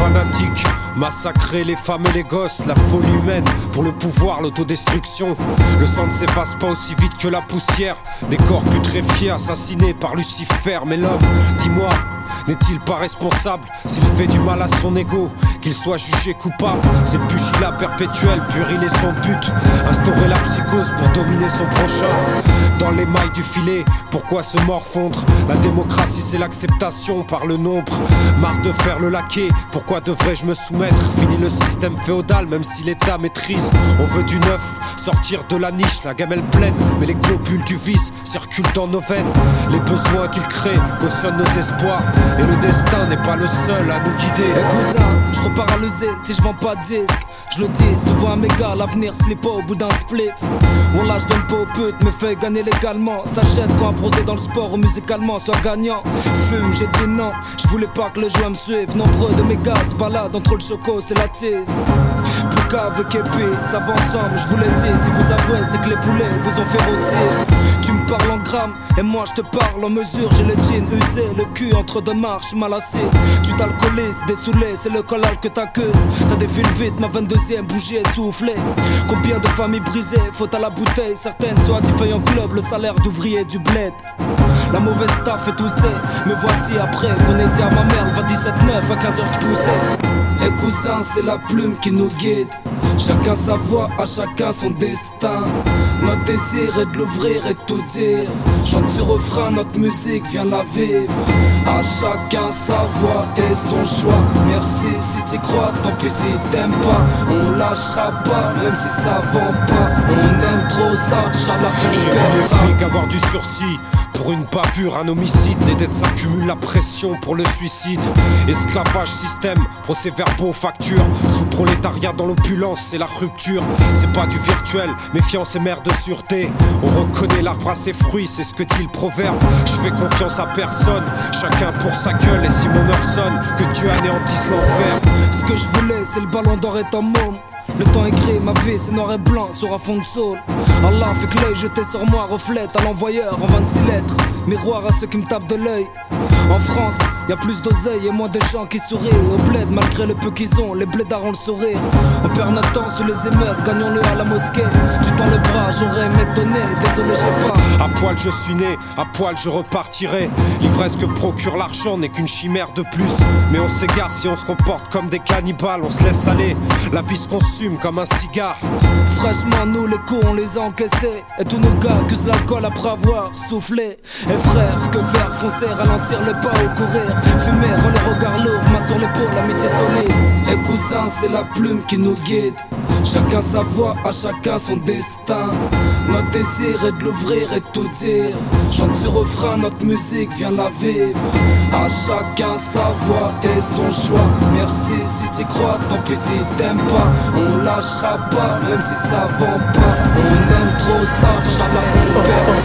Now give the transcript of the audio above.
fanatiques, massacrer les femmes et les gosses, la folie humaine, pour le pouvoir, l'autodestruction. Le sang ne s'efface pas aussi vite que la poussière. Des corps putréfiés, assassinés par Lucifer. Mais l'homme, dis-moi, n'est-il pas responsable s'il fait du mal à son ego, qu'il soit jugé coupable? C'est le pugilat perpétuel, puéril est son but. Instaurer la psychose pour dominer son prochain. Dans les mailles du filet, pourquoi se morfondre? La démocratie c'est l'acceptation par le nombre. Marre de faire le laquais, pourquoi devrais-je me soumettre? Fini le système féodal, même si l'État maîtrise. On veut du neuf, sortir de la niche, la gamelle pleine. Mais les globules du vice circulent dans nos veines. Les besoins qu'ils créent cautionnent nos espoirs. Et le destin n'est pas le seul à nous guider. Cousin, je repars à l'usine si je vends pas de disque. Je le dis souvent à mes gars, l'avenir se lit pas au bout d'un spliff. Wallah je donne pas aux putes mais fais gagner légalement. S'achète quand un brosé dans le sport ou musicalement soit gagnant. Fume, j'ai dit non, je voulais pas que les joueurs me suivent. Nombreux de mes gars se baladent entre le choco c'est la tisse. Plus qu'avec épée, ça va ensemble, je vous l'ai dit. Si vous avouez c'est que les poulets vous ont fait rôtir. Tu me parles en grammes et moi je te parle en mesure. J'ai le jean usé, le cul entre deux marches mal assis. Tu t'alcoolises, dessoulé, c'est le collal que t'accuses. Ça défile vite, ma 22e bougie est soufflée. Combien de familles brisées, faute à la bouteille. Certaines sont à différents clubs, le salaire d'ouvrier du bled. La mauvaise taf fait tousser, me voici après qu'on ait dit à ma mère, va 17-9 à 15h de pousser. Et cousin, c'est la plume qui nous guide. Chacun sa voix, à chacun son destin. Notre désir est de l'ouvrir et de tout dire. Chante sur refrain, notre musique vient la vivre. À chacun sa voix et son choix. Merci si t'y crois, tant pis si t'aimes pas. On lâchera pas, même si ça vend pas. On aime trop ça, Inch'Allah on J'ai vu perd ça. les flics avoir du sursis pour une bavure, un homicide. Les dettes s'accumulent, la pression pour le suicide. Esclavage, système, procès-verbaux, factures. Sous prolétariat dans l'opulence, c'est la rupture. C'est pas du virtuel, méfiance et mère de sûreté. On reconnaît l'arbre à ses fruits, c'est ce que dit le proverbe. Je fais confiance à personne, chacun pour sa gueule. Et si mon heure sonne, que Dieu anéantisse l'enfer. Ce que je voulais, c'est le ballon d'or est en môme. Le temps est gris, ma vie c'est noir et blanc sur un fond de saule. Allah fait que l'œil jeté sur moi reflète à l'envoyeur en 26 lettres. Miroir à ceux qui me tapent de l'œil. En France, y'a plus d'oseille et moins de gens qui sourient. Au bled, malgré le peu qu'ils ont, les blédards ont le sourire. On perd notre temps sous les émeutes, gagnons-le à la mosquée. Tu tends le bras, j'aurais aimé te donner, désolé j'ai pas. À poil je suis né, à poil je repartirai. L'ivresse que procure l'argent n'est qu'une chimère de plus. Mais on s'égare si on se comporte comme des cannibales. On se laisse aller, la vie se consume comme un cigare. Fraîchement nous les coups on les a encaissés. Et tous nos gars accusent l'alcool après avoir soufflé. Et frère, que faire, foncer, ralentir le pas ou courir. Fumer, rend le regard lourd, main sur l'épaule, amitié solide. Et cousin, c'est la plume qui nous guide. Chacun sa voix, à chacun son destin. Notre désir est de l'ouvrir et de tout dire. Chante sur refrain, notre musique vient la vivre. À chacun sa voix et son choix. Merci si t'y crois, tant pis si t'aimes pas. On lâchera pas, même si ça vend pas. On aime trop ça, Inch'Allah on perd.